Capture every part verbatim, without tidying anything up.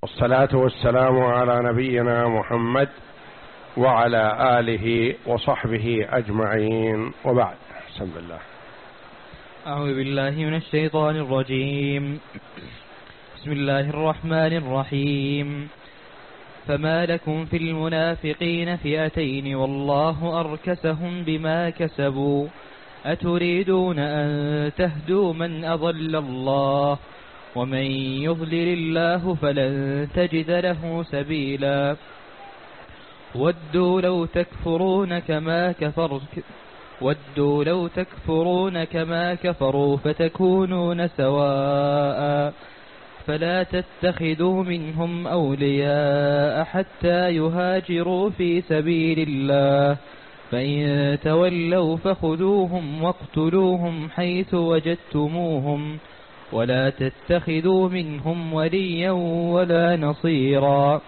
والصلاة والسلام على نبينا محمد وعلى آله وصحبه أجمعين، وبعد. بسم الله. أعوذ بالله من الشيطان الرجيم. بسم الله الرحمن الرحيم. فما لكم في المنافقين فئتين والله أركسهم بما كسبوا أتريدون أن تهدوا من أضل الله ومن يضلل الله فلن تجد له سبيلا ودوا لو تكفرون كما كفر ودوا لو تكفرون كما كفروا فتكونون سواء فلا تتخذوا منهم أولياء حتى يهاجروا في سبيل الله فإن تولوا فخذوهم واقتلوهم حيث وجدتموهم ولا تتخذوا منهم وليا ولا نصيرا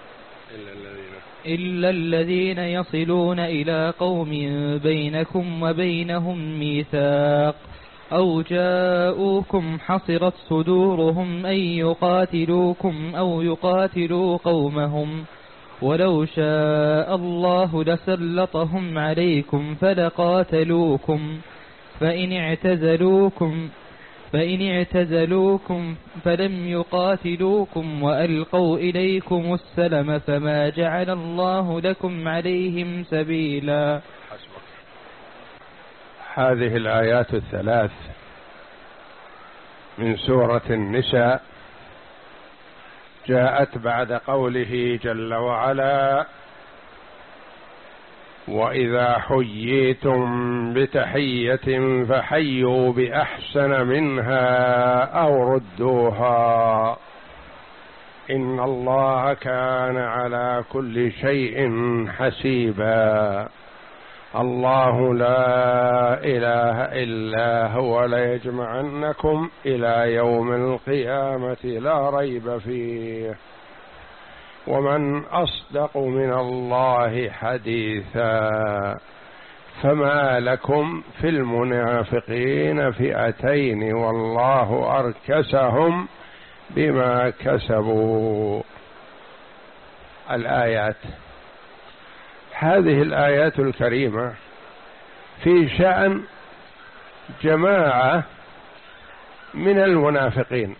إلا الذين يصلون إلى قوم بينكم وبينهم ميثاق أو جاءوكم حصرت صدورهم أن يقاتلوكم أو يقاتلوا قومهم ولو شاء الله لسلطهم عليكم فلقاتلوكم فإن اعتزلوكم فإن اعتزلوكم فلم يقاتلوكم وألقوا إليكم السلم فما جعل الله لكم عليهم سبيلا. هذه الآيات الثلاث من سورة النساء جاءت بعد قوله جل وعلا: وإذا حييتم بتحية فحيوا بأحسن منها أو ردوها إن الله كان على كل شيء حسيبا. الله لا إله إلا هو ليجمعنكم إلى يوم القيامة لا ريب فيه ومن أصدق من الله حديثا. فما لكم في المنافقين فئتين والله أركسهم بما كسبوا. الآيات، هذه الآيات الكريمة في شأن جماعة من المنافقين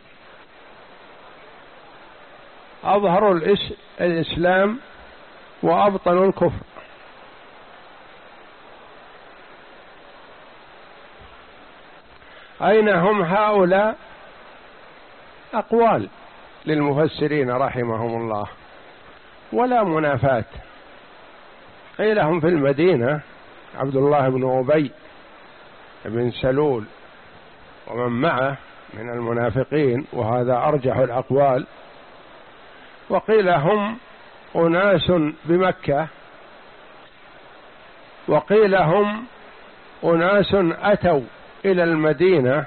أظهروا الإسلام وأبطنوا الكفر. أين هم هؤلاء؟ أقوال للمفسرين رحمهم الله، ولا منافاة. قيل هم في المدينة عبد الله بن أبي بن سلول ومن معه من المنافقين، وهذا أرجح الأقوال. وقيل هم أناس بمكة، وقيل هم أناس أتوا إلى المدينة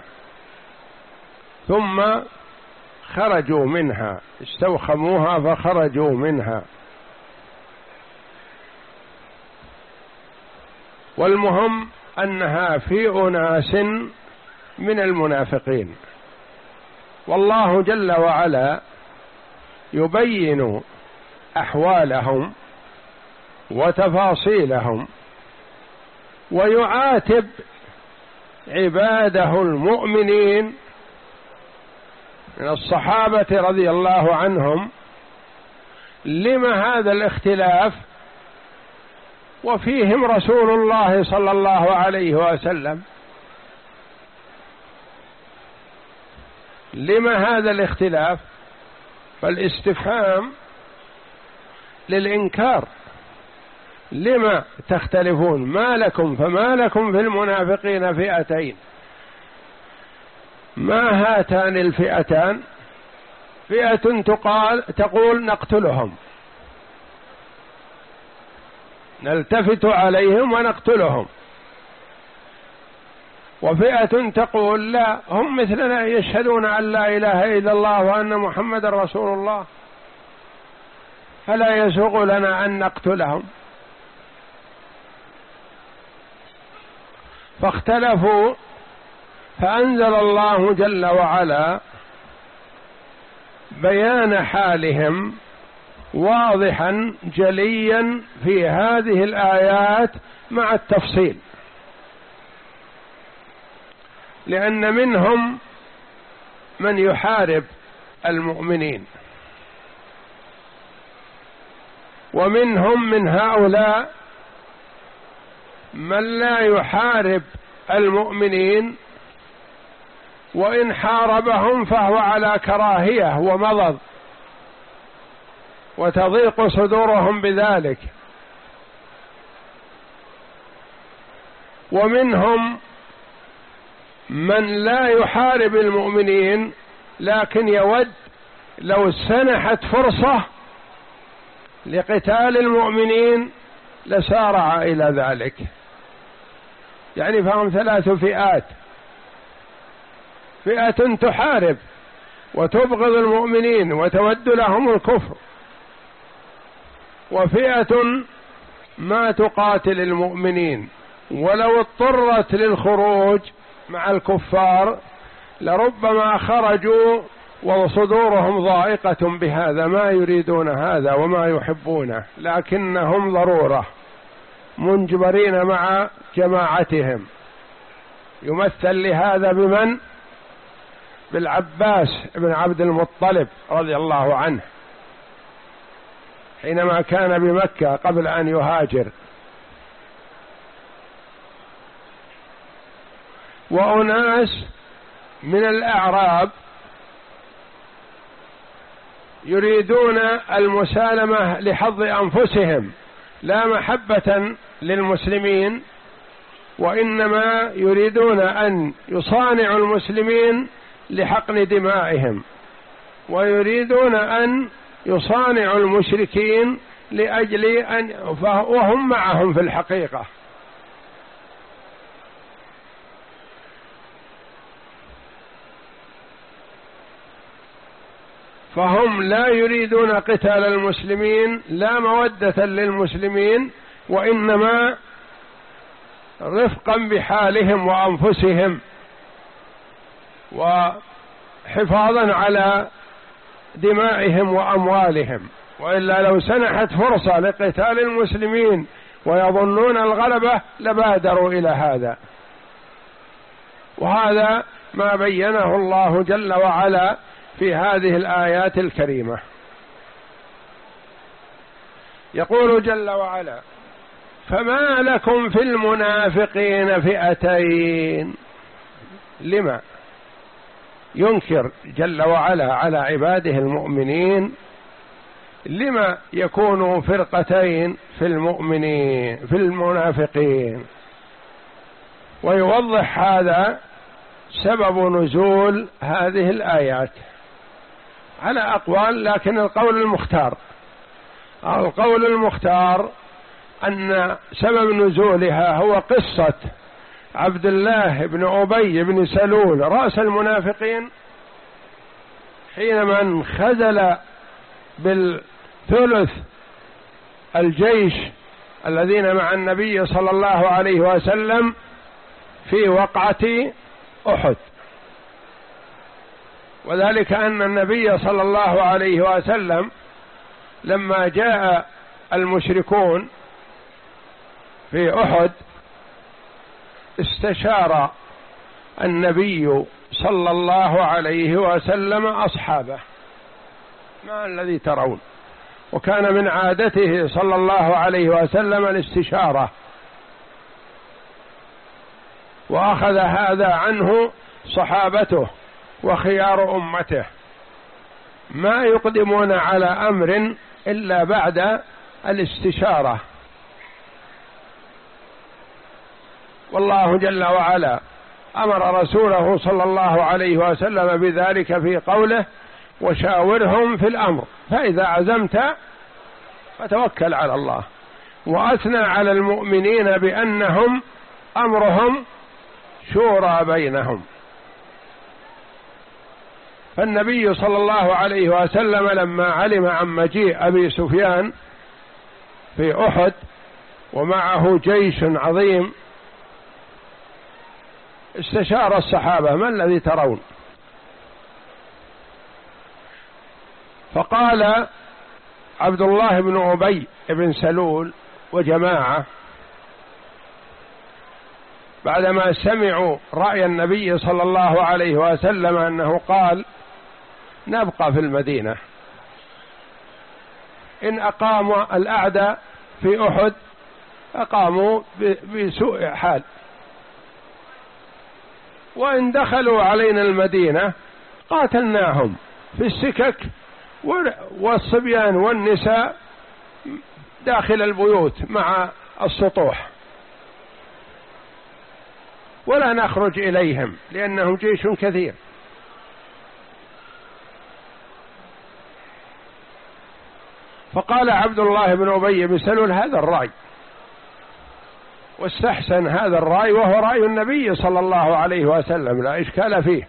ثم خرجوا منها، استوخموها فخرجوا منها. والمهم أنها في أناس من المنافقين، والله جل وعلا يبين أحوالهم وتفاصيلهم ويعاتب عباده المؤمنين من الصحابة رضي الله عنهم: لما هذا الاختلاف وفيهم رسول الله صلى الله عليه وسلم؟ لما هذا الاختلاف؟ فالاستفهام للإنكار. لما تختلفون؟ ما لكم فما لكم في المنافقين فئتين. ما هاتان الفئتان؟ فئة تقال تقول نقتلهم، نلتفت عليهم ونقتلهم، وفئة تقول لا، هم مثلنا يشهدون أن لا إله إلا الله وأن محمد رسول الله، فلا يسوغ لنا أن نقتلهم. فاختلفوا، فأنزل الله جل وعلا بيان حالهم واضحا جليا في هذه الآيات مع التفصيل، لأن منهم من يحارب المؤمنين، ومنهم من هؤلاء من لا يحارب المؤمنين، وإن حاربهم فهو على كراهية ومضض، وتضيق صدورهم بذلك. ومنهم من لا يحارب المؤمنين لكن يود لو سنحت فرصة لقتال المؤمنين لسارع إلى ذلك. يعني فهم ثلاث فئات: فئة تحارب وتبغض المؤمنين وتود لهم الكفر، وفئة ما تقاتل المؤمنين ولو اضطرت للخروج مع الكفار لربما خرجوا وصدورهم ضائقة بهذا، ما يريدون هذا وما يحبونه، لكنهم ضرورة منجبرين مع جماعتهم. يمثل لهذا بمن؟ بالعباس بن عبد المطلب رضي الله عنه حينما كان بمكة قبل أن يهاجر. وأناس من الأعراب يريدون المسالمة لحظ أنفسهم لا محبة للمسلمين، وإنما يريدون أن يصانعوا المسلمين لحقن دمائهم، ويريدون أن يصانعوا المشركين لأجل أن وهم معهم في الحقيقة. فهم لا يريدون قتال المسلمين لا مودة للمسلمين، وإنما رفقا بحالهم وأنفسهم وحفاظا على دمائهم وأموالهم. وإلا لو سنحت فرصة لقتال المسلمين ويظنون الغلبة لبادروا إلى هذا. وهذا ما بينه الله جل وعلا في هذه الآيات الكريمة. يقول جل وعلا: فما لكم في المنافقين فئتين. لما ينكر جل وعلا على عباده المؤمنين؟ لما يكونوا فرقتين في المؤمنين في المنافقين؟ ويوضح هذا سبب نزول هذه الآيات على أقوال، لكن القول المختار القول المختار أن سبب نزولها هو قصة عبد الله بن أبي بن سلول رأس المنافقين حينما انخذل بالثلث الجيش الذين مع النبي صلى الله عليه وسلم في وقعة أحد. وذلك أن النبي صلى الله عليه وسلم لما جاء المشركون في أحد استشار النبي صلى الله عليه وسلم أصحابه: ما الذي ترون؟ وكان من عادته صلى الله عليه وسلم الاستشارة، وأخذ هذا عنه صحابته وخيار أمته، ما يقدمون على أمر إلا بعد الاستشارة. والله جل وعلا أمر رسوله صلى الله عليه وسلم بذلك في قوله: وشاورهم في الأمر فإذا عزمت فتوكل على الله. وأثنى على المؤمنين بأنهم أمرهم شورى بينهم. فالنبي صلى الله عليه وسلم لما علم عن مجيء أبي سفيان في أحد ومعه جيش عظيم استشار الصحابة: ما الذي ترون؟ فقال عبد الله بن أبي بن سلول وجماعة بعدما سمعوا رأي النبي صلى الله عليه وسلم أنه قال نبقى في المدينة، إن أقاموا الأعداء في أحد أقاموا بسوء حال، وإن دخلوا علينا المدينة قاتلناهم في السكك، والصبيان والنساء داخل البيوت مع السطوح، ولا نخرج إليهم لأنهم جيش كثير. فقال عبد الله بن أبي بن سلول هذا الرأي، واستحسن هذا الرأي، وهو رأي النبي صلى الله عليه وسلم لا إشكال فيه،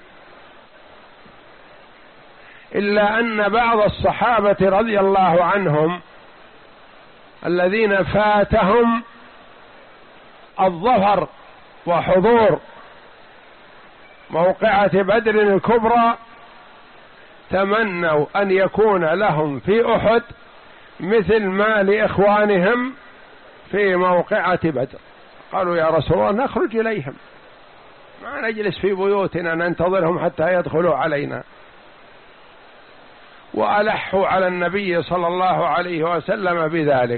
إلا أن بعض الصحابة رضي الله عنهم الذين فاتهم الظفر وحضور موقعة بدر الكبرى تمنوا أن يكون لهم في أحد مثل ما لإخوانهم في موقعة بدر. قالوا يا رسول الله نخرج إليهم، ما نجلس في بيوتنا ننتظرهم حتى يدخلوا علينا. وألحوا على النبي صلى الله عليه وسلم بذلك.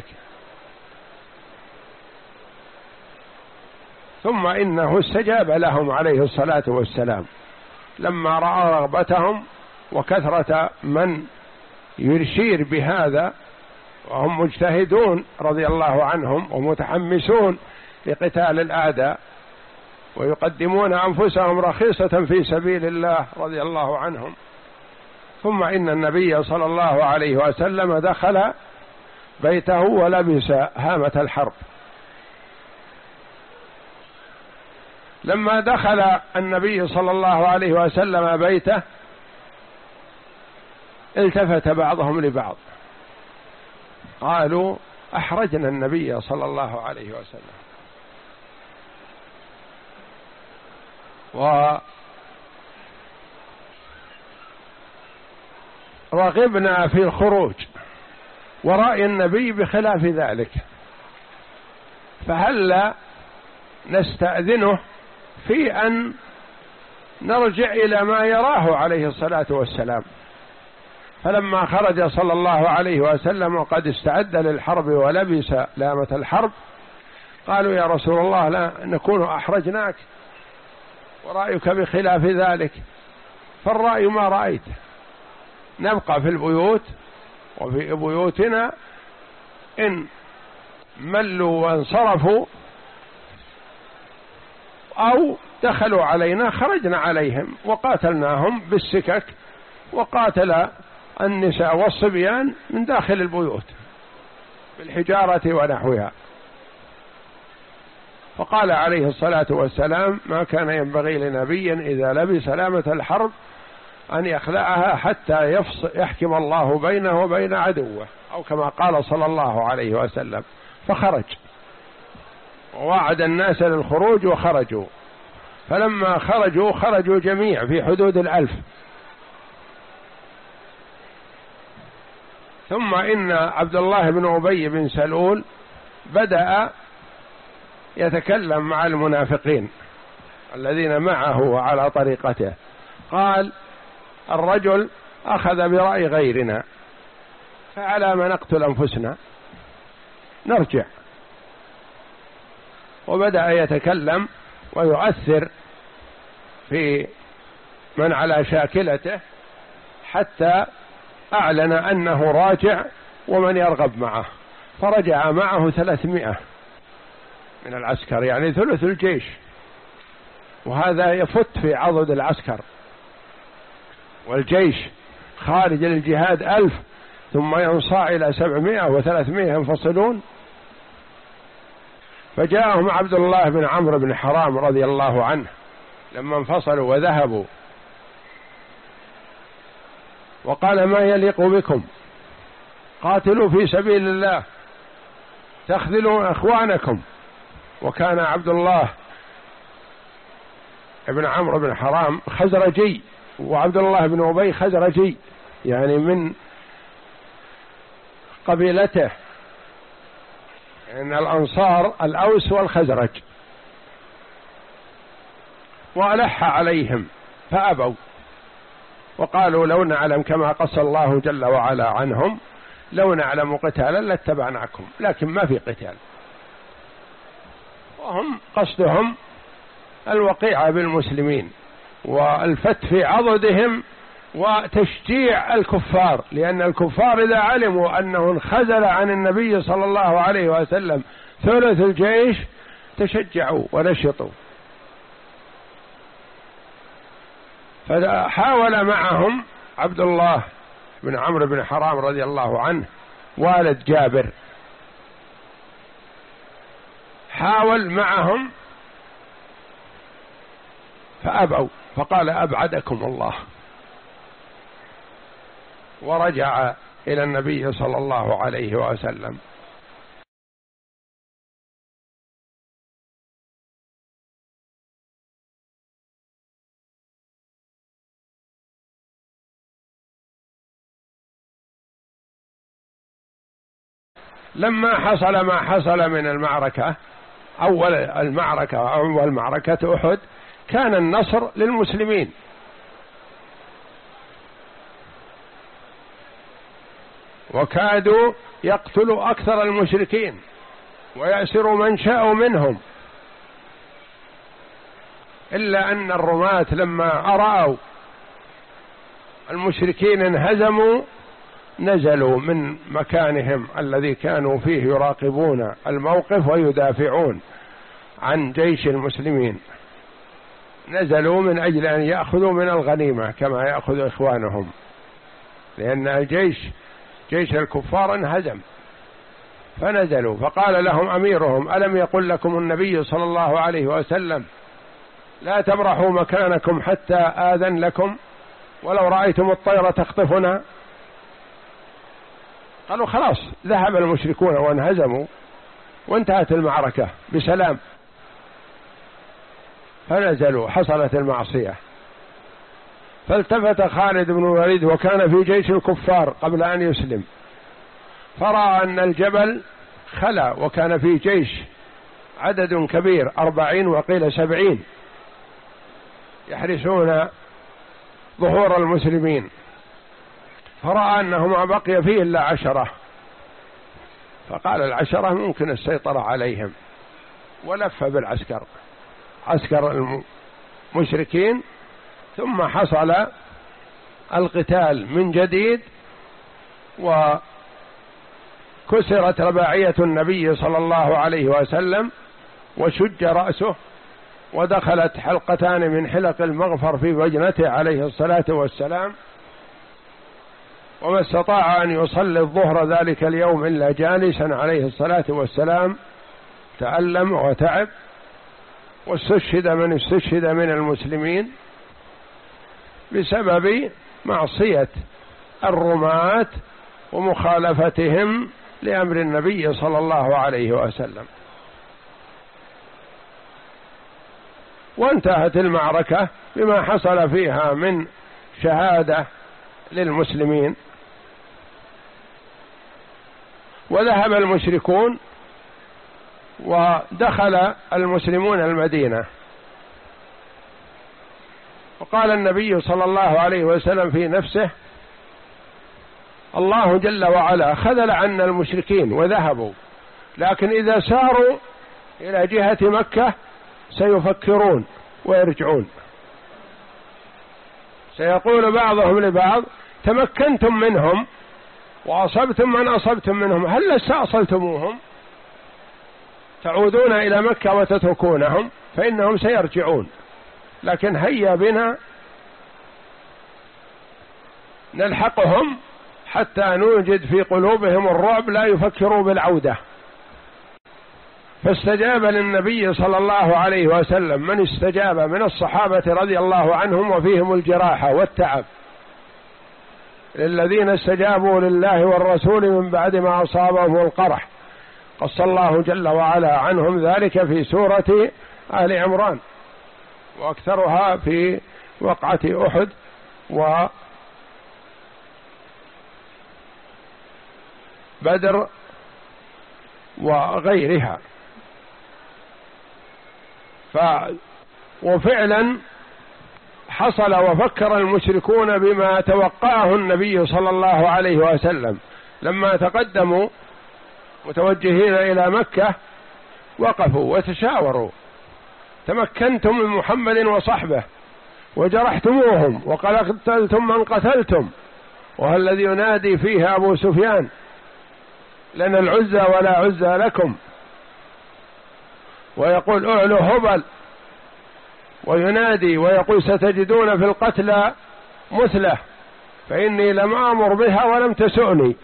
ثم إنه استجاب لهم عليه الصلاة والسلام لما رأى رغبتهم وكثرة من يشير بهذا، وهم مجتهدون رضي الله عنهم ومتحمسون لقتال الأعداء ويقدمون أنفسهم رخيصة في سبيل الله رضي الله عنهم. ثم إن النبي صلى الله عليه وسلم دخل بيته ولبس هامة الحرب. لما دخل النبي صلى الله عليه وسلم بيته التفت بعضهم لبعض قالوا أحرجنا النبي صلى الله عليه وسلم، ورغبنا في الخروج، ورأي النبي بخلاف ذلك، فهل نستأذنه في أن نرجع إلى ما يراه عليه الصلاة والسلام. فلما خرج صلى الله عليه وسلم وقد استعد للحرب ولبس لامة الحرب قالوا يا رسول الله لا نكون أحرجناك ورأيك بخلاف ذلك، فالرأي ما رأيت، نبقى في البيوت وفي بيوتنا، إن ملوا وانصرفوا أو دخلوا علينا خرجنا عليهم وقاتلناهم بالسكك، وقاتل النساء والصبيان من داخل البيوت بالحجارة ونحوها. فقال عليه الصلاة والسلام ما كان ينبغي لنبي إذا لبس لامة الحرب أن يخلعها حتى يحكم الله بينه وبين عدوه، أو كما قال صلى الله عليه وسلم. فخرج ووعد الناس للخروج وخرجوا، فلما خرجوا خرجوا جميع في حدود الألف. ثم إن عبد الله بن أبي بن سلول بدأ يتكلم مع المنافقين الذين معه على طريقته، قال الرجل أخذ برأي غيرنا فعلى ما نقتل أنفسنا نرجع. وبدأ يتكلم ويؤثر في من على شاكلته حتى أعلن أنه راجع ومن يرغب معه، فرجع معه ثلاثمائة من العسكر، يعني ثلث الجيش، وهذا يفت في عضد العسكر، والجيش خارج للجهاد ألف ثم ينصاع إلى سبعمائة وثلاثمائة ينفصلون. فجاءهم عبد الله بن عمرو بن حرام رضي الله عنه لما انفصلوا وذهبوا، وقال ما يليق بكم، قاتلوا في سبيل الله تخذلوا إخوانكم. وكان عبد الله بن عمرو بن حرام خزرجي، وعبد الله بن أبي خزرجي، يعني من قبيلته، إن الأنصار الأوس والخزرج، وألح عليهم فأبوا وقالوا لو نعلم، كما قص الله جل وعلا عنهم، لو نعلم قتالا لاتبعناكم، لكن ما في قتال، وهم قصدهم الوقيعة بالمسلمين والفت في عضدهم وتشجيع الكفار، لأن الكفار إذا علموا أنه انخزل عن النبي صلى الله عليه وسلم ثلث الجيش تشجعوا ونشطوا. فحاول معهم عبد الله بن عمرو بن حرام رضي الله عنه والد جابر، حاول معهم فأبوا، فقال أبعدكم الله، ورجع إلى النبي صلى الله عليه وسلم. لما حصل ما حصل من المعركة، أول المعركة أول معركة أحد، كان النصر للمسلمين، وكادوا يقتلوا أكثر المشركين ويأسروا من شاءوا منهم، إلا أن الرماة لما أرأوا المشركين انهزموا نزلوا من مكانهم الذي كانوا فيه يراقبون الموقف ويدافعون عن جيش المسلمين، نزلوا من أجل أن يأخذوا من الغنيمة كما يأخذ إخوانهم، لأن الجيش جيش الكفار انهزم، فنزلوا. فقال لهم أميرهم ألم يقل لكم النبي صلى الله عليه وسلم لا تبرحوا مكانكم حتى آذن لكم، ولو رأيتم الطير تخطفنا؟ قالوا خلاص ذهب المشركون وانهزموا وانتهت المعركة بسلام، فنزلوا، حصلت المعصية. فالتفت خالد بن الوليد وكان في جيش الكفار قبل أن يسلم، فرأى أن الجبل خلا وكان في جيش عدد كبير أربعين وقيل سبعين يحرسون ظهور المسلمين، فرأى أنه ما بقي فيه إلا عشرة، فقال العشرة ممكن السيطرة عليهم، ولف بالعسكر عسكر المشركين. ثم حصل القتال من جديد، وكسرت رباعية النبي صلى الله عليه وسلم وشج رأسه، ودخلت حلقتان من حلق المغفر في وجنته عليه الصلاة والسلام، وما استطاع أن يصلي الظهر ذلك اليوم إلا جالسا عليه الصلاة والسلام، تألم وتعب، واستشهد من استشهد من المسلمين بسبب معصية الرماة ومخالفتهم لأمر النبي صلى الله عليه وسلم. وانتهت المعركة بما حصل فيها من شهادة للمسلمين، وذهب المشركون ودخل المسلمون المدينة. وقال النبي صلى الله عليه وسلم في نفسه الله جل وعلا خذل عنا المشركين وذهبوا، لكن إذا ساروا إلى جهة مكة سيفكرون ويرجعون، سيقول بعضهم لبعض تمكنتم منهم وأصبتم من أصبتم منهم، هل استأصلتموهم؟ تعودون إلى مكة وتتركونهم، فإنهم سيرجعون، لكن هيا بنا نلحقهم حتى نوجد في قلوبهم الرعب لا يفكروا بالعودة. فاستجاب للنبي صلى الله عليه وسلم من استجاب من الصحابة رضي الله عنهم، وفيهم الجراحة والتعب، للذين استجابوا لله والرسول من بعد ما أصابهم القرح، قص الله جل وعلا عنهم ذلك في سورة آل عمران، وأكثرها في وقعة أحد و بدر وغيرها. ف وفعلا حصل وفكر المشركون بما توقعه النبي صلى الله عليه وسلم لما تقدموا متوجهين إلى مكة، وقفوا وتشاوروا: تمكنتم من محمد وصحبه وجرحتموهم وقتلتم من قتلتم، وهل الذي ينادي فيه أبو سفيان لنا العزى ولا عزى لكم، ويقول اعلوا هبل، وينادي ويقول ستجدون في القتلى مثله فإني لم آمر بها ولم تسؤني.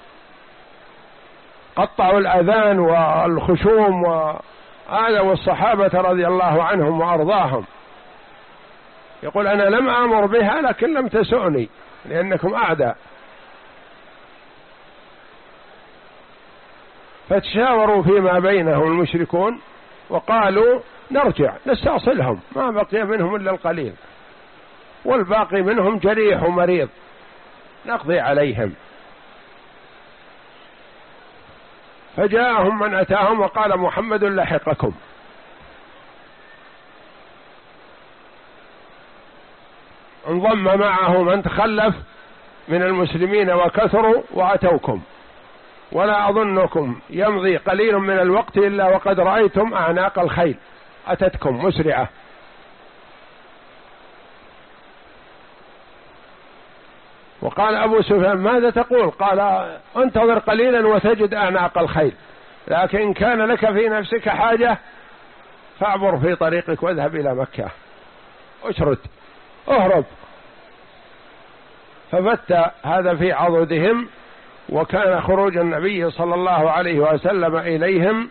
قطعوا الأذان والخشوم وآذوا الصحابة رضي الله عنهم وأرضاهم. يقول أنا لم آمر بها لكن لم تسؤني لأنكم أعداء. فتشاوروا فيما بينهم المشركون وقالوا نرجع نستأصلهم، ما بقي منهم إلا القليل والباقي منهم جريح ومريض، نقضي عليهم. فجاءهم من أتاهم وقال محمد لحقكم. انضم معه من تخلف من المسلمين وكثروا وأتوكم، ولا أظنكم يمضي قليل من الوقت إلا وقد رأيتم أعناق الخيل أتتكم مسرعة. وقال أبو سفيان ماذا تقول؟ قال انتظر قليلا وتجد أعناق الخيل، لكن إن كان لك في نفسك حاجة فاعبر في طريقك واذهب إلى مكة، اشرد اهرب. فبت هذا في عضدهم، وكان خروج النبي صلى الله عليه وسلم إليهم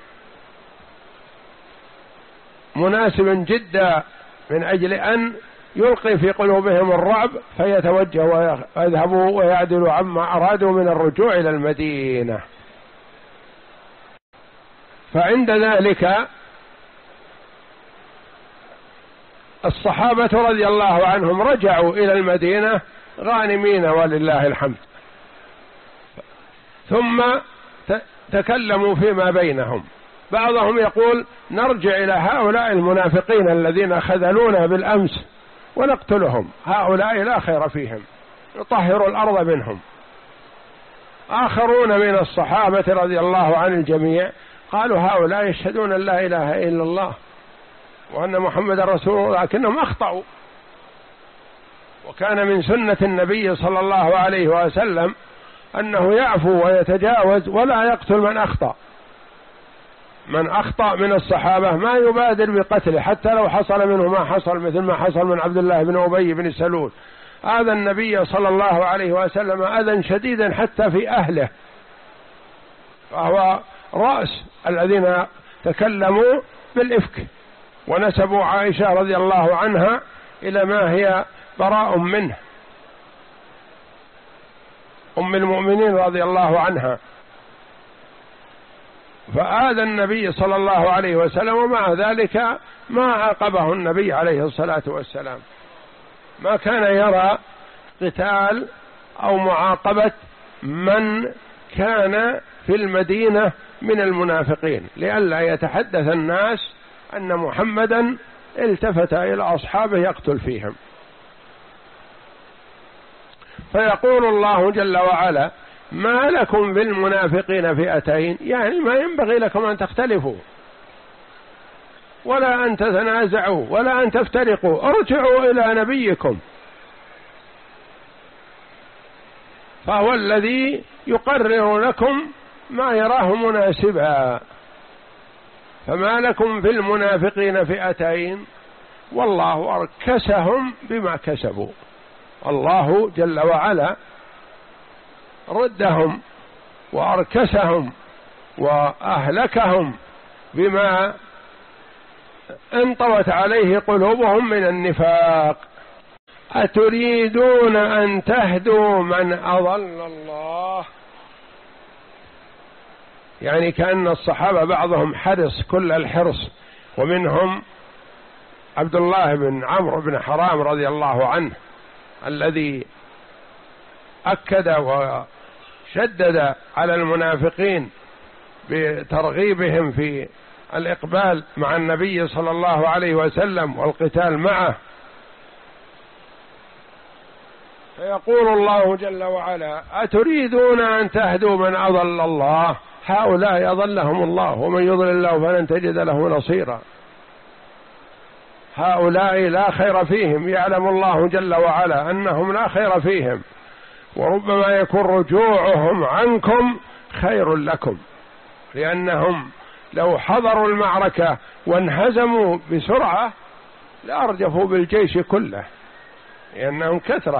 مناسبا جدا من أجل أن يلقي في قلوبهم الرعب فيتوجهوا ويذهبوا ويعدلوا عما أرادوا من الرجوع إلى المدينة. فعند ذلك الصحابة رضي الله عنهم رجعوا إلى المدينة غانمين ولله الحمد. ثم تكلموا فيما بينهم، بعضهم يقول نرجع إلى هؤلاء المنافقين الذين خذلونا بالأمس ونقتلهم، هؤلاء لا خير فيهم، نطهر الأرض منهم. آخرون من الصحابة رضي الله عن الجميع قالوا هؤلاء يشهدون أن لا إله إلا الله وأن محمد رسول الله، لكنهم أخطأوا. وكان من سنة النبي صلى الله عليه وسلم أنه يعفو ويتجاوز ولا يقتل من أخطأ. من أخطأ من الصحابة ما يبادر بقتله حتى لو حصل منه ما حصل، مثل ما حصل من عبد الله بن أبي بن سلول. آذى النبي صلى الله عليه وسلم أذى شديدا حتى في أهله، فهو رأس الذين تكلموا بالإفك ونسبوا عائشة رضي الله عنها إلى ما هي براء منه، أم المؤمنين رضي الله عنها. فآذى النبي صلى الله عليه وسلم، ومع ذلك ما عاقبه النبي عليه الصلاة والسلام، ما كان يرى قتال أو معاقبة من كان في المدينة من المنافقين، لئلا يتحدث الناس أن محمدا التفت إلى أصحابه يقتل فيهم. فيقول الله جل وعلا ما لكم بالمنافقين فئتين، يعني ما ينبغي لكم أن تختلفوا ولا أن تتنازعوا ولا أن تفترقوا، ارجعوا إلى نبيكم، فهو الذي يقرر لكم ما يراه مناسبا. فما لكم في المنافقين فئتين والله أركسهم بما كسبوا. الله جل وعلا ردهم وأركسهم وأهلكهم بما انطوت عليه قلوبهم من النفاق. أتريدون أن تهدوا من أضل الله؟ يعني كأن الصحابة بعضهم حرص كل الحرص، ومنهم عبد الله بن عمرو بن حرام رضي الله عنه الذي أكد شدد على المنافقين بترغيبهم في الإقبال مع النبي صلى الله عليه وسلم والقتال معه. فيقول الله جل وعلا: أتريدون أن تهدوا من أضل الله؟ هؤلاء أضلهم الله، ومن يضلل الله فلن تجد له نصيرا. هؤلاء لا خير فيهم، يعلم الله جل وعلا أنهم لا خير فيهم، وربما يكون رجوعهم عنكم خير لكم، لأنهم لو حضروا المعركة وانهزموا بسرعة لأرجفوا بالجيش كله، لأنهم كثرة.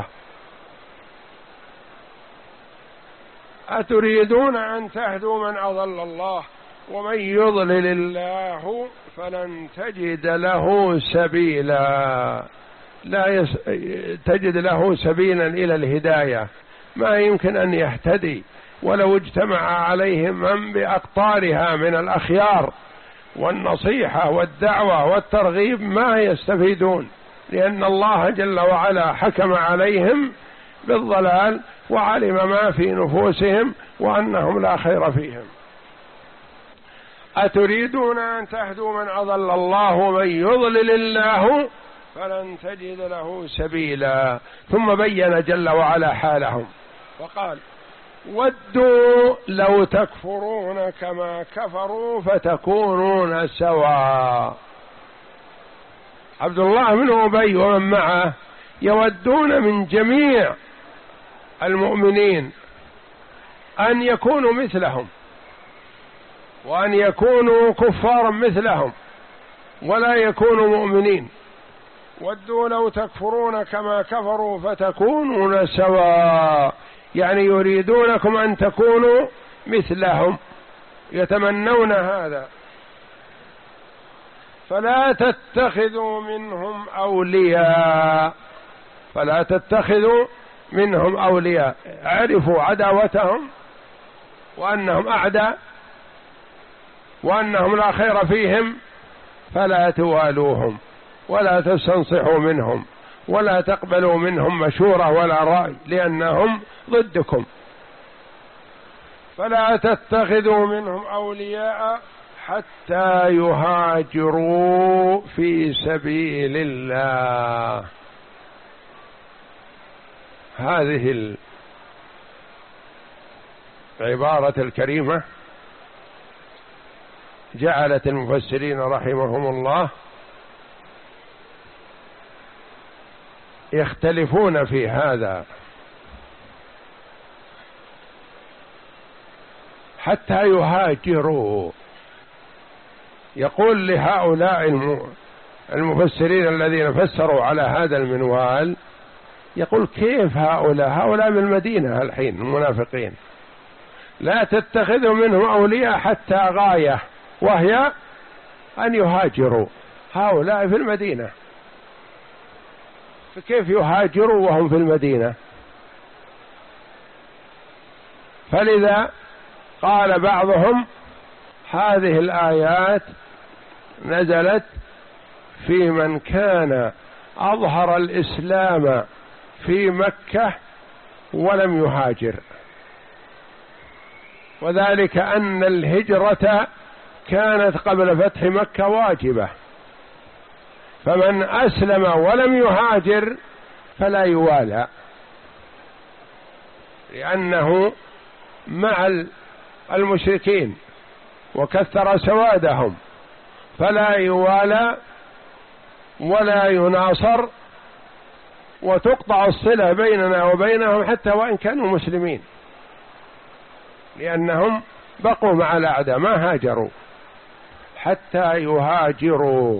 أتريدون أن تهدوا من أضل الله ومن يضلل الله فلن تجد له سبيلا. لا يس... تجد له سبيلا إلى الهداية، ما يمكن أن يهتدي ولو اجتمع عليهم من بأقطارها من الأخيار والنصيحة والدعوة والترغيب ما يستفيدون، لأن الله جل وعلا حكم عليهم بالضلال وعلم ما في نفوسهم وأنهم لا خير فيهم. أتريدون أن تهدوا من أضل الله ومن يضلل الله فلن تجد له سبيلا. ثم بين جل وعلا حالهم وقال: ودوا لو تكفرون كما كفروا فتكونون سواء. عبد الله بن أبي ومن معه يودون من جميع المؤمنين أن يكونوا مثلهم، وأن يكونوا كفارا مثلهم ولا يكونوا مؤمنين. ودوا لو تكفرون كما كفروا فتكونون سواء، يعني يريدونكم أن تكونوا مثلهم، يتمنون هذا. فلا تتخذوا منهم أولياء، فلا تتخذوا منهم أولياء، عرفوا عداوتهم وأنهم أعداء وأنهم لا خير فيهم، فلا توالوهم ولا تستنصحوا منهم ولا تقبلوا منهم مشورة ولا رأي، لأنهم ضدكم. فلا تتخذوا منهم أولياء حتى يهاجروا في سبيل الله. هذه العبارة الكريمة جعلت المفسرين رحمهم الله يختلفون في هذا، حتى يهاجروا. يقول لهؤلاء المفسرين الذين فسروا على هذا المنوال، يقول: كيف هؤلاء هؤلاء من المدينة الحين المنافقين، لا تتخذوا منهم أولياء حتى غاية، وهي أن يهاجروا. هؤلاء في المدينة، فكيف يهاجروا وهم في المدينة؟ فلذا قال بعضهم: هذه الآيات نزلت في من كان أظهر الإسلام في مكة ولم يهاجر، وذلك أن الهجرة كانت قبل فتح مكة واجبة، فمن أسلم ولم يهاجر فلا يوالى، لأنه مع المشركين وكثر سوادهم، فلا يوالى ولا يناصر، وتقطع الصلة بيننا وبينهم حتى وإن كانوا مسلمين، لأنهم بقوا مع الأعداء ما هاجروا حتى يهاجروا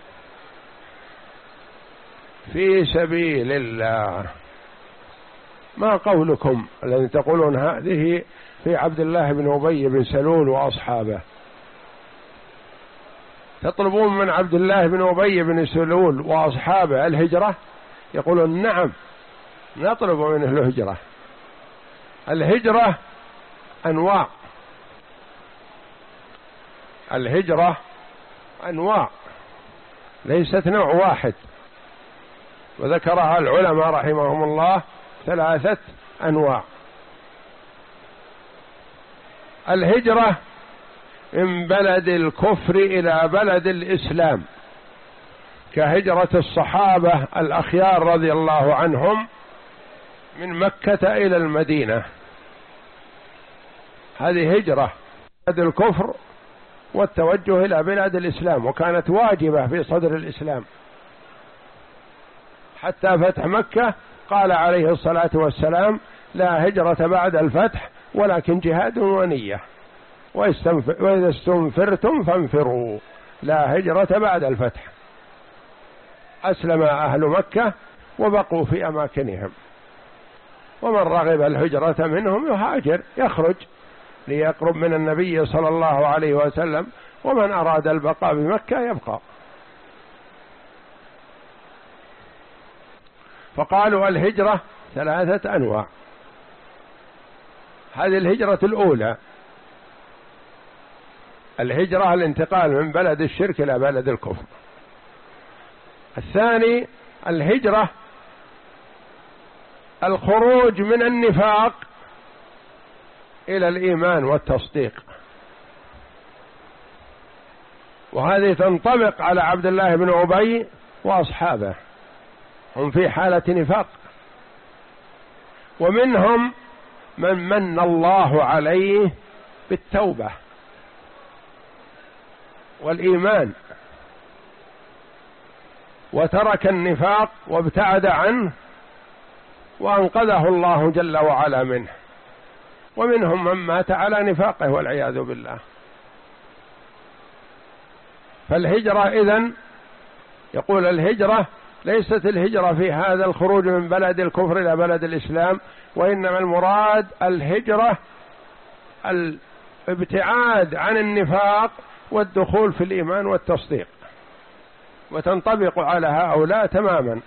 في سبيل الله. ما قولكم الذي تقولون هذه في عبد الله بن أبي بن سلول وأصحابه؟ تطلبون من عبد الله بن أبي بن سلول وأصحابه الهجرة؟ يقولون: نعم نطلب منه الهجرة. الهجرة أنواع، الهجرة أنواع ليست نوع واحد، وذكرها العلماء رحمهم الله ثلاثة أنواع. الهجرة من بلد الكفر إلى بلد الإسلام، كهجرة الصحابة الأخيار رضي الله عنهم من مكة إلى المدينة، هذه هجرة بلد الكفر والتوجه إلى بلاد الإسلام، وكانت واجبة في صدر الإسلام حتى فتح مكة. قال عليه الصلاة والسلام: لا هجرة بعد الفتح ولكن جهاد ونية، وإذا استنفرتم فانفروا. لا هجرة بعد الفتح. أسلم أهل مكة وبقوا في أماكنهم، ومن رغب الهجرة منهم يهاجر يخرج ليقرب من النبي صلى الله عليه وسلم، ومن أراد البقاء بمكة يبقى. فقالوا الهجرة ثلاثة أنواع. هذه الهجرة الأولى، الهجرة الانتقال من بلد الشرك إلى بلد الكفر. الثاني الهجرة الخروج من النفاق إلى الإيمان والتصديق، وهذه تنطبق على عبد الله بن أبي وأصحابه، هم في حالة نفاق. ومنهم من من الله عليه بالتوبة والإيمان وترك النفاق وابتعد عنه وأنقذه الله جل وعلا منه. ومنهم من مات على نفاقه والعياذ بالله. فالهجرة إذن يقول الهجرة ليست الهجرة في هذا الخروج من بلد الكفر إلى بلد الإسلام، وإنما المراد الهجرة الابتعاد عن النفاق والدخول في الإيمان والتصديق، وتنطبق على هؤلاء تماما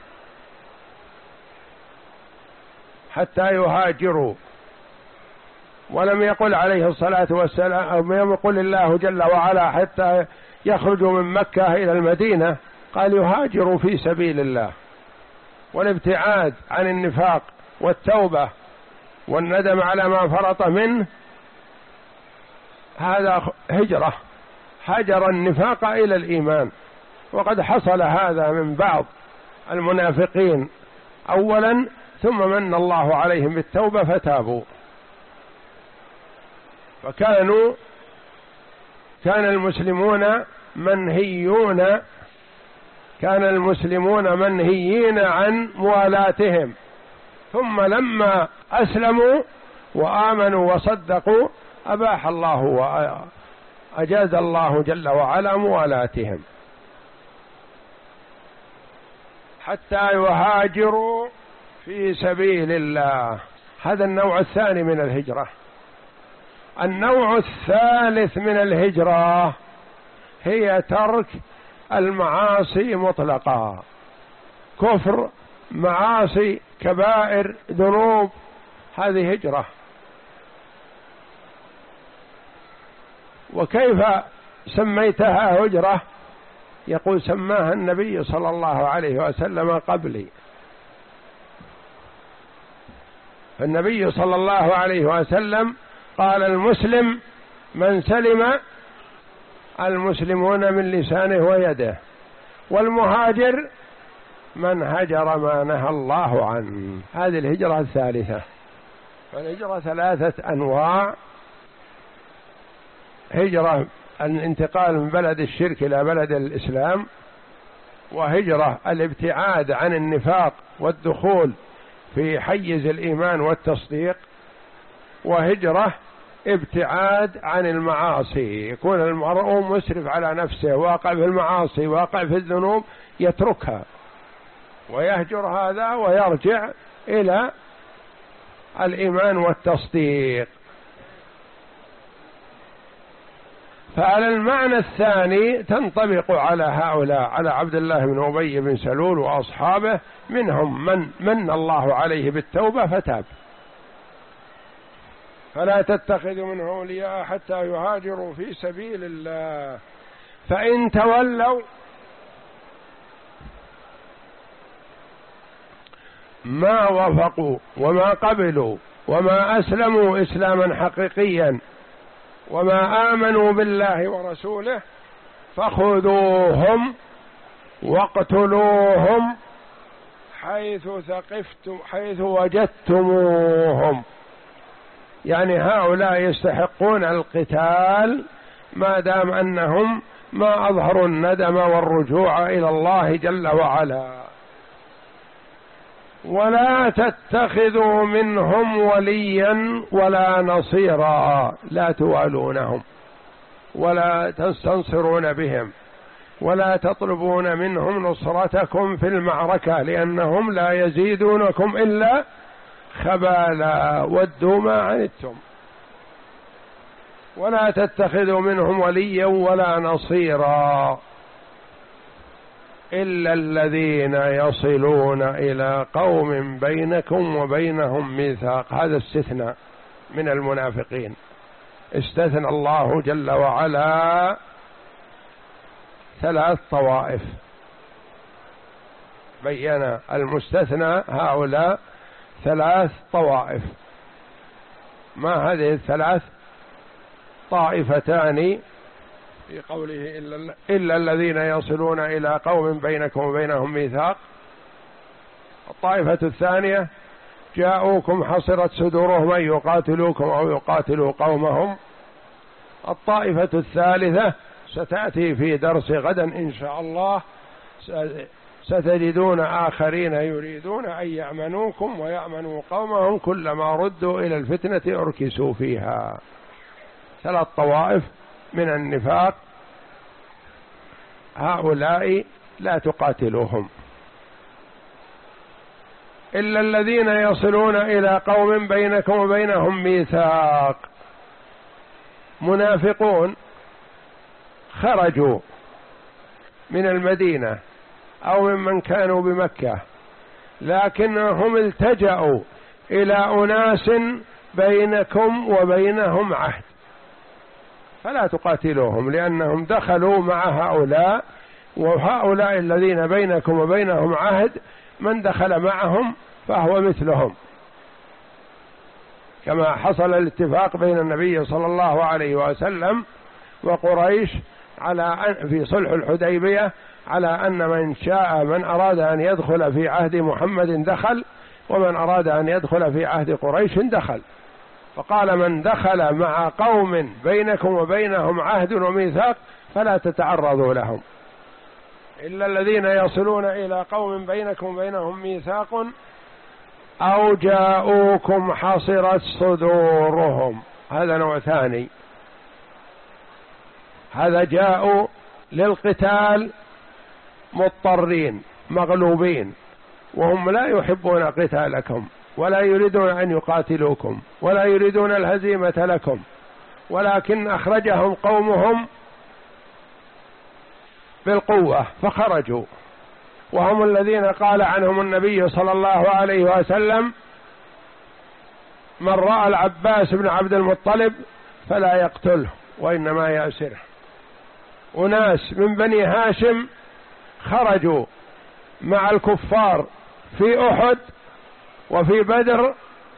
حتى يهاجروا. ولم يقل عليه الصلاة والسلام، أو لم يقل الله جل وعلا حتى يخرجوا من مكة إلى المدينة، قال يهاجروا في سبيل الله. والابتعاد عن النفاق والتوبة والندم على ما فرط منه هذا هجرة، هجر النفاق إلى الإيمان. وقد حصل هذا من بعض المنافقين أولا، ثم من الله عليهم بالتوبة فتابوا. فكانوا كان المسلمون منهيون كان المسلمون منهيين عن موالاتهم، ثم لما أسلموا وآمنوا وصدقوا أباح الله وأجاز الله جل وعلا موالاتهم حتى يهاجروا في سبيل الله. هذا النوع الثاني من الهجرة. النوع الثالث من الهجرة هي ترك المعاصي مطلقا، كفر، معاصي، كبائر، ذنوب، هذه هجرة. وكيف سميتها هجرة؟ يقول سماها النبي صلى الله عليه وسلم قبلي. فالنبي صلى الله عليه وسلم قال المسلم من سلم المسلمون من لسانه ويده، والمهاجر من هجر ما نهى الله عنه. هذه الهجرة الثالثة. فالهجرة ثلاثة أنواع: هجرة الانتقال من بلد الشرك إلى بلد الإسلام، وهجرة الابتعاد عن النفاق والدخول في حيز الإيمان والتصديق، وهجرة ابتعاد عن المعاصي، يكون المرء مسرف على نفسه، واقع في المعاصي، واقع في الذنوب، يتركها ويهجر هذا ويرجع إلى الإيمان والتصديق. فعلى المعنى الثاني تنطبق على هؤلاء، على عبد الله بن أبي بن سلول وأصحابه، منهم من من الله عليه بالتوبة فتاب. فلا تتخذوا منه أولياء حتى يهاجروا في سبيل الله، فإن تولوا ما وافقوا وما قبلوا وما أسلموا إسلاما حقيقيا وما آمنوا بالله ورسوله فخذوهم واقتلوهم حيث ثقفتم حيث وجدتموهم، يعني هؤلاء يستحقون القتال ما دام أنهم ما أظهروا الندم والرجوع إلى الله جل وعلا. ولا تتخذوا منهم وليا ولا نصيرا، لا توالونهم ولا تستنصرون بهم ولا تطلبون منهم نصرتكم في المعركة، لأنهم لا يزيدونكم إلا خبالا ودوا ما عنتم. ولا تتخذوا منهم وليا ولا نصيرا إلا الذين يصلون إلى قوم بينكم وبينهم ميثاق. هذا استثناء من المنافقين، استثنى الله جل وعلا ثلاث طوائف، بين المستثنى هؤلاء ثلاث طوائف. ما هذه الثلاث؟ طائفتان في قوله إلا, إلا الذين يصلون إلى قوم بينكم وبينهم ميثاق. الطائفة الثانية جاءوكم حصرت صدورهم أن يقاتلوكم أو يقاتلوا قومهم. الطائفة الثالثة ستأتي في درس غدا إن شاء الله، ستجدون آخرين يريدون أن يأمنوكم ويأمنوا قومهم كلما ردوا إلى الفتنة أركسوا فيها. ثلاث طوائف من النفاق، هؤلاء لا تقاتلوهم. إلا الذين يصلون إلى قوم بينكم وبينهم ميثاق، منافقون خرجوا من المدينة أو ممن كانوا بمكة، لكنهم التجأوا إلى أناس بينكم وبينهم عهد، فلا تقاتلوهم لأنهم دخلوا مع هؤلاء، وهؤلاء الذين بينكم وبينهم عهد من دخل معهم فهو مثلهم، كما حصل الاتفاق بين النبي صلى الله عليه وسلم وقريش على في صلح الحديبية على أن من شاء من أراد أن يدخل في عهد محمد دخل، ومن أراد أن يدخل في عهد قريش دخل. فقال من دخل مع قوم بينكم وبينهم عهد وميثاق فلا تتعرضوا لهم، إلا الذين يصلون إلى قوم بينكم وبينهم ميثاق أو جاءوكم حصرت صدورهم. هذا نوع ثاني، هذا جاءوا للقتال مضطرين مغلوبين، وهم لا يحبون قتالكم ولا يريدون أن يقاتلوكم ولا يريدون الهزيمة لكم، ولكن أخرجهم قومهم بالقوة فخرجوا، وهم الذين قال عنهم النبي صلى الله عليه وسلم من رأى العباس بن عبد المطلب فلا يقتله وإنما يأسره. أناس من بني هاشم خرجوا مع الكفار في أحد وفي بدر،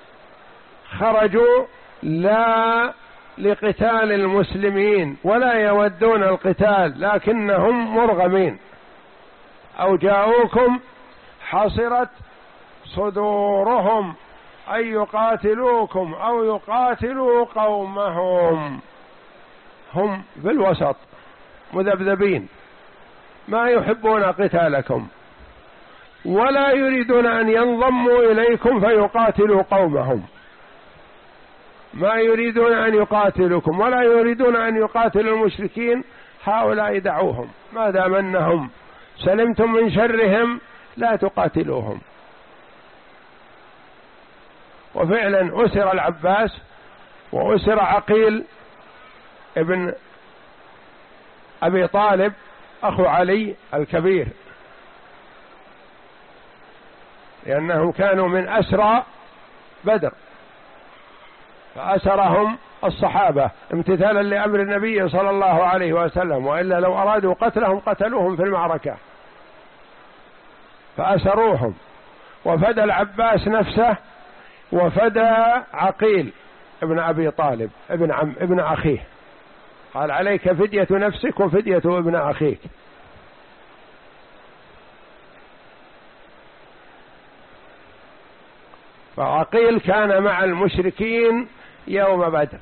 خرجوا لا لقتال المسلمين ولا يودون القتال لكنهم مرغمين. أو جاءوكم حصرت صدورهم أن يقاتلوكم أو يقاتلوا قومهم، هم في الوسط مذبذبين ما يحبون قتالكم ولا يريدون أن ينضموا إليكم فيقاتلوا قومهم، ما يريدون أن يقاتلوكم ولا يريدون أن يقاتلوا المشركين. هؤلاء دعوهم ما دام أنهم سلمتم من شرهم لا تقاتلوهم. وفعلا أسر العباس وأسر عقيل ابن أبي طالب أخو علي الكبير، لأنهم كانوا من أسرى بدر، فأسرهم الصحابة امتثالا لأمر النبي صلى الله عليه وسلم، وإلا لو أرادوا قتلهم قتلوهم في المعركة، فأسروهم. وفدى العباس نفسه وفدى عقيل ابن أبي طالب ابن عم ابن أخيه قال عليك فدية نفسك وفدية ابن أخيك. فعقيل كان مع المشركين يوم بدر.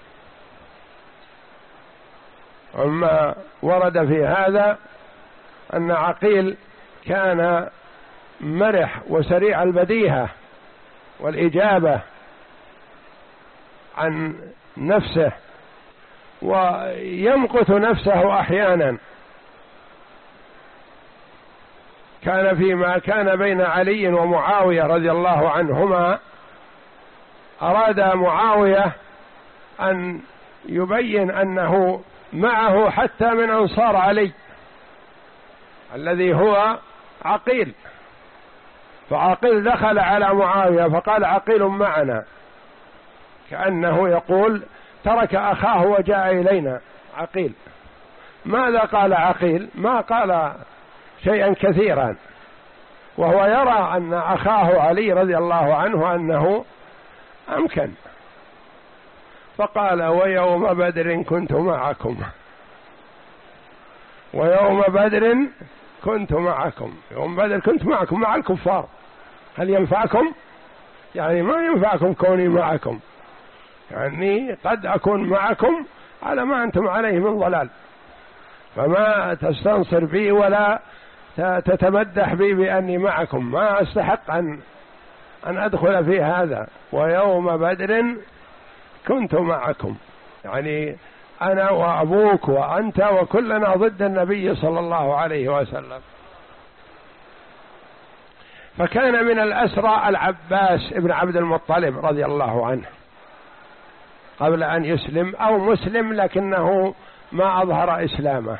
أما ورد في هذا أن عقيل كان مرح وسريع البديهة والإجابة عن نفسه، ويمقت نفسه أحيانا. كان فيما كان بين علي ومعاوية رضي الله عنهما، أراد معاوية أن يبين أنه معه حتى من أنصار علي الذي هو عقيل، فعقيل دخل على معاوية فقال عقيل معنا، كأنه يقول ترك أخاه وجاء إلينا عقيل. ماذا قال عقيل؟ ما قال شيئا كثيرا، وهو يرى أن أخاه علي رضي الله عنه أنه أمكن، فقال ويوم بدر كنت معكم، ويوم بدر كنت معكم، يوم بدر كنت معكم مع الكفار، هل ينفعكم؟ يعني ما ينفعكم كوني معكم، يعني قد أكون معكم على ما أنتم عليه من ضلال، فما تستنصر بي ولا تتمدح بي بأني معكم، ما أستحق أن أن أدخل في هذا. ويوم بدر كنت معكم، يعني أنا وأبوك وأنت وكلنا ضد النبي صلى الله عليه وسلم. فكان من الأسرى العباس ابن عبد المطلب رضي الله عنه قبل أن يسلم، أو مسلم لكنه ما أظهر إسلامه،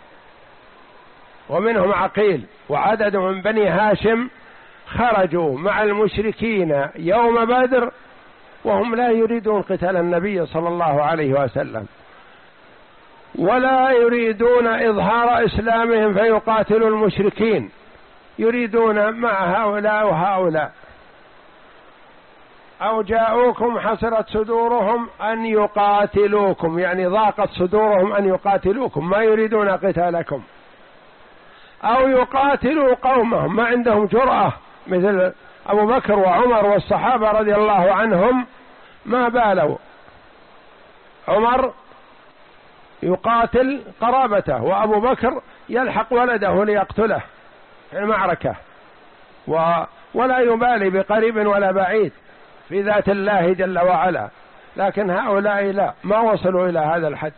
ومنهم عقيل. وعدد من بني هاشم خرجوا مع المشركين يوم بدر وهم لا يريدون قتال النبي صلى الله عليه وسلم، ولا يريدون إظهار إسلامهم فيقاتلوا المشركين، يريدون مع هؤلاء وهؤلاء. أو جاءوكم حسرت صدورهم أن يقاتلوكم، يعني ضاقت صدورهم أن يقاتلوكم، ما يريدون قتالكم. أو يقاتلوا قومهم، ما عندهم جرأة مثل أبو بكر وعمر والصحابة رضي الله عنهم، ما بالوا. عمر يقاتل قرابته، وأبو بكر يلحق ولده ليقتله في المعركة، ولا يبالي بقريب ولا بعيد في ذات الله جل وعلا. لكن هؤلاء لا، ما وصلوا إلى هذا الحد.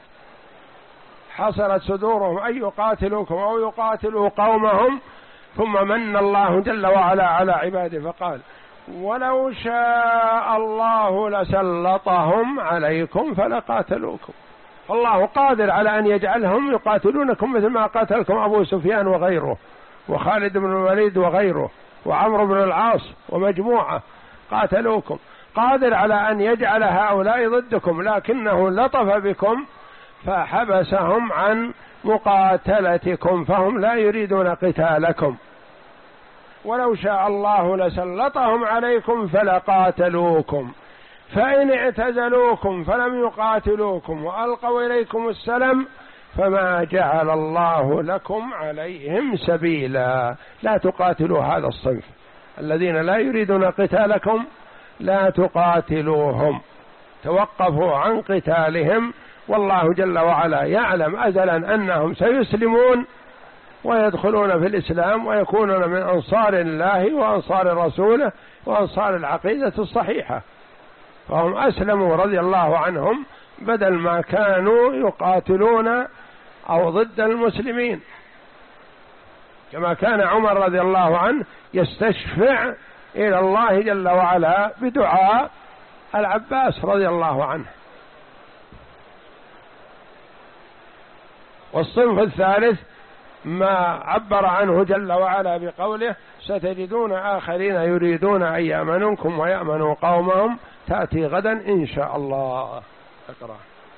حصلت صدورهم أن يقاتلوكم أو يقاتلوا قومهم، ثم من الله جل وعلا على عباده فقال ولو شاء الله لسلطهم عليكم فلقاتلوكم. فالله قادر على أن يجعلهم يقاتلونكم مثل ما قاتلكم أبو سفيان وغيره، وخالد بن الوليد وغيره، وعمرو بن العاص ومجموعة قاتلوكم، قادر على أن يجعل هؤلاء ضدكم، لكنه لطف بكم فحبسهم عن مقاتلتكم، فهم لا يريدون قتالكم. ولو شاء الله لسلطهم عليكم فلقاتلوكم، فإن اعتزلوكم فلم يقاتلوكم وألقوا إليكم السلم فما جعل الله لكم عليهم سبيلا. لا تقاتلوا هذا الصنف الذين لا يريدون قتالكم، لا تقاتلوهم، توقفوا عن قتالهم، والله جل وعلا يعلم أزلا أنهم سيسلمون ويدخلون في الإسلام ويكونون من أنصار الله وأنصار رسوله وأنصار العقيدة الصحيحة، فهم أسلموا رضي الله عنهم بدل ما كانوا يقاتلون أو ضد المسلمين، كما كان عمر رضي الله عنه يستشفع إلى الله جل وعلا بدعاء العباس رضي الله عنه. والصنف الثالث ما عبر عنه جل وعلا بقوله ستجدون آخرين يريدون أن يأمنوكم ويأمنوا قومهم تأتي غدا إن شاء الله. أقرأ.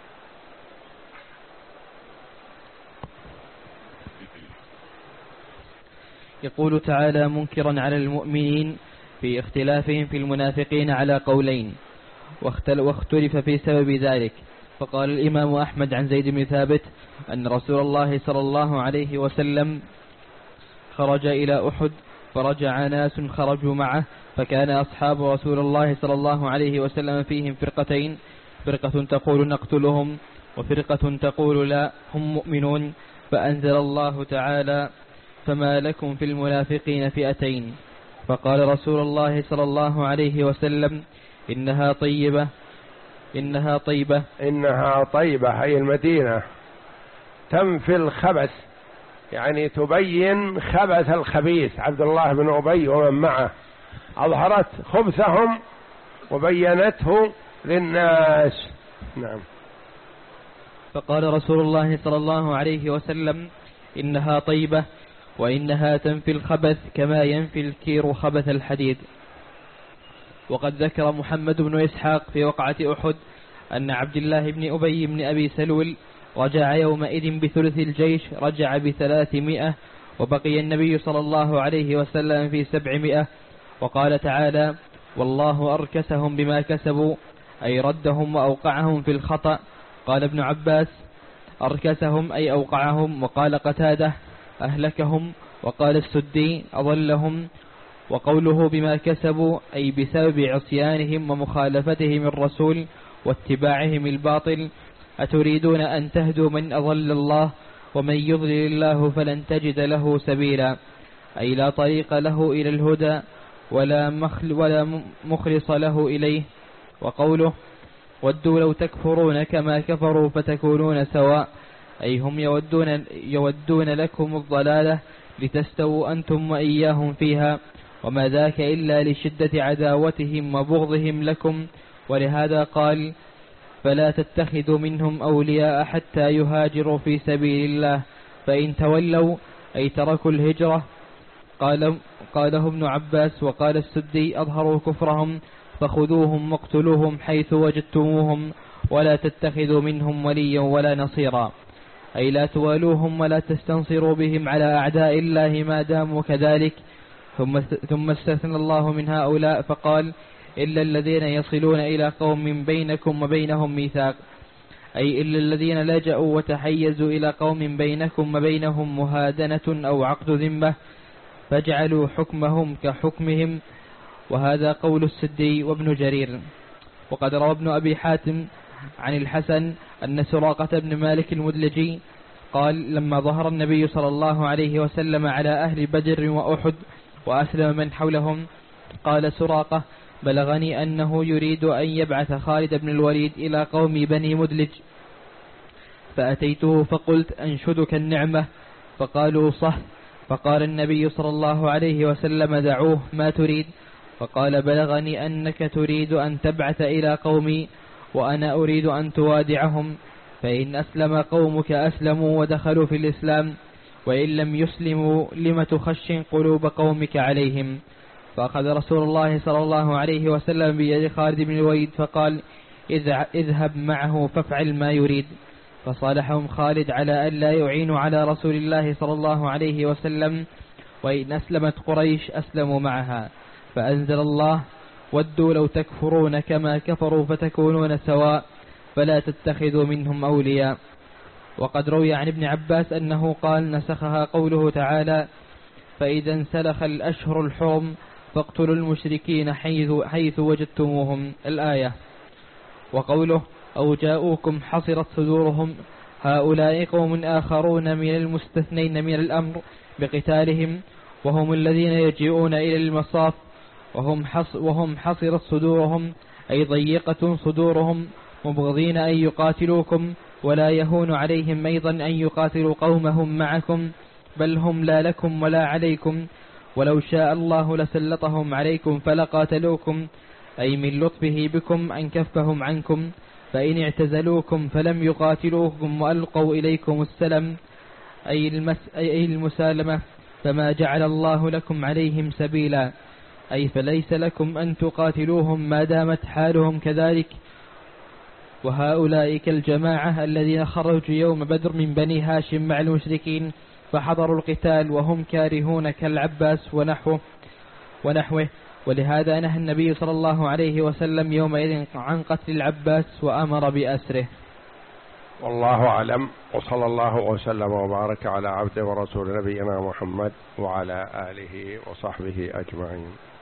يقول تعالى منكرا على المؤمنين في اختلافهم في المنافقين على قولين، واختلف في سبب ذلك، فقال الإمام أحمد عن زيد بن ثابت أن رسول الله صلى الله عليه وسلم خرج إلى أحد فرجع ناس خرجوا معه، فكان أصحاب رسول الله صلى الله عليه وسلم فيهم فرقتين، فرقة تقول نقتلهم وفرقة تقول لا هم مؤمنون، فأنزل الله تعالى فما لكم في المنافقين فئتين. فقال رسول الله صلى الله عليه وسلم إنها طيبة إنها طيبة إنها طيبة أي المدينة تنفي الخبث، يعني تبين خبث الخبيث عبد الله بن أبي ومن معه، أظهرت خبثهم وبينته للناس. نعم. فقال رسول الله صلى الله عليه وسلم إنها طيبة وإنها تنفي الخبث كما ينفي الكير خبث الحديد. وقد ذكر محمد بن إسحاق في وقعة أحد أن عبد الله بن أبي بن أبي سلول رجع يومئذ بثلث الجيش، رجع بثلاثمائة، وبقي النبي صلى الله عليه وسلم في سبعمائة. وقال تعالى والله أركسهم بما كسبوا، أي ردهم وأوقعهم في الخطأ. قال ابن عباس أركسهم أي أوقعهم، وقال قتادة أهلكهم، وقال السدي أضلهم. وقوله بما كسبوا أي بسبب عصيانهم ومخالفتهم الرسول واتباعهم الباطل. أتريدون أن تهدوا من أضل الله ومن يضلل الله فلن تجد له سبيلا، أي لا طريق له إلى الهدى ولا, مخل ولا مخلص له إليه. وقوله ودوا لو تكفرون كما كفروا فتكونون سواء، أي هم يودون, يودون لكم الضلالة لتستووا أنتم وإياهم فيها، وما ذاك إلا لشدة عداوتهم وبغضهم لكم. ولهذا قال فلا تتخذوا منهم أولياء حتى يهاجروا في سبيل الله، فإن تولوا أي تركوا الهجرة. قال قاله ابن عباس. وقال السدي أظهروا كفرهم فخذوهم واقتلوهم حيث وجدتموهم، ولا تتخذوا منهم وليا ولا نصيرا، أي لا توالوهم ولا تستنصروا بهم على أعداء الله ما داموا كذلك. ثم ثم استثنى الله من هؤلاء فقال إلا الذين يصلون إلى قوم بينكم وبينهم ميثاق، أي إلا الذين لجأوا وتحيزوا إلى قوم بينكم وبينهم مهادنة أو عقد ذمة فاجعلوا حكمهم كحكمهم. وهذا قول السدي وابن جرير. وقد روى ابن أبي حاتم عن الحسن أن سراقة بن مالك المدلجي قال لما ظهر النبي صلى الله عليه وسلم على أهل بدر وأحد وأسلم من حولهم، قال سراقة بلغني أنه يريد أن يبعث خالد بن الوليد إلى قوم بني مدلج، فأتيته فقلت أنشدك النعمة، فقالوا صح. فقال النبي صلى الله عليه وسلم دعوه ما تريد؟ فقال بلغني أنك تريد أن تبعث إلى قومي وأنا أريد أن توادعهم، فإن أسلم قومك أسلموا ودخلوا في الإسلام، وإن لم يسلموا لم تخشن قلوب قومك عليهم. فأخذ رسول الله صلى الله عليه وسلم بيد خالد بن الوليد فقال اذهب معه فافعل ما يريد. فصالحهم خالد على أن لا يعينوا على رسول الله صلى الله عليه وسلم، وإن أسلمت قريش أسلموا معها. فأنزل الله ودوا لو تكفرون كما كفروا فتكونون سواء فلا تتخذوا منهم أولياء. وقد روي عن ابن عباس أنه قال نسخها قوله تعالى فإذا انسلخ الأشهر الحرم فاقتلوا المشركين حيث, حيث وجدتموهم الآية. وقوله أو جاءوكم حصرت صدورهم، هؤلاء قوم آخرون من المستثنين من الأمر بقتالهم، وهم الذين يجيئون إلى المصاف وهم, حص وهم حصرت صدورهم أي ضيقة صدورهم، مبغضين أن يقاتلوكم، ولا يهون عليهم أيضا أن يقاتلوا قومهم معكم، بل هم لا لكم ولا عليكم، ولو شاء الله لسلطهم عليكم فلقاتلوكم، أي من لطفه بكم أن كفهم عنكم، فإن اعتزلوكم فلم يقاتلوكم وألقوا إليكم السلم أي, المس أي المسالمة فما جعل الله لكم عليهم سبيلا، أي فليس لكم أن تقاتلوهم ما دامت حالهم كذلك. وهؤلاء كالجماعة الذين خرجوا يوم بدر من بني هاشم مع المشركين فحضروا القتال وهم كارهون كالعباس ونحوه, ونحوه ولهذا نهى النبي صلى الله عليه وسلم يومئذ عن قتل العباس وأمر بأسره. والله أعلم، وصلى الله وسلم وبارك على عبده ورسول نبينا محمد وعلى آله وصحبه أجمعين.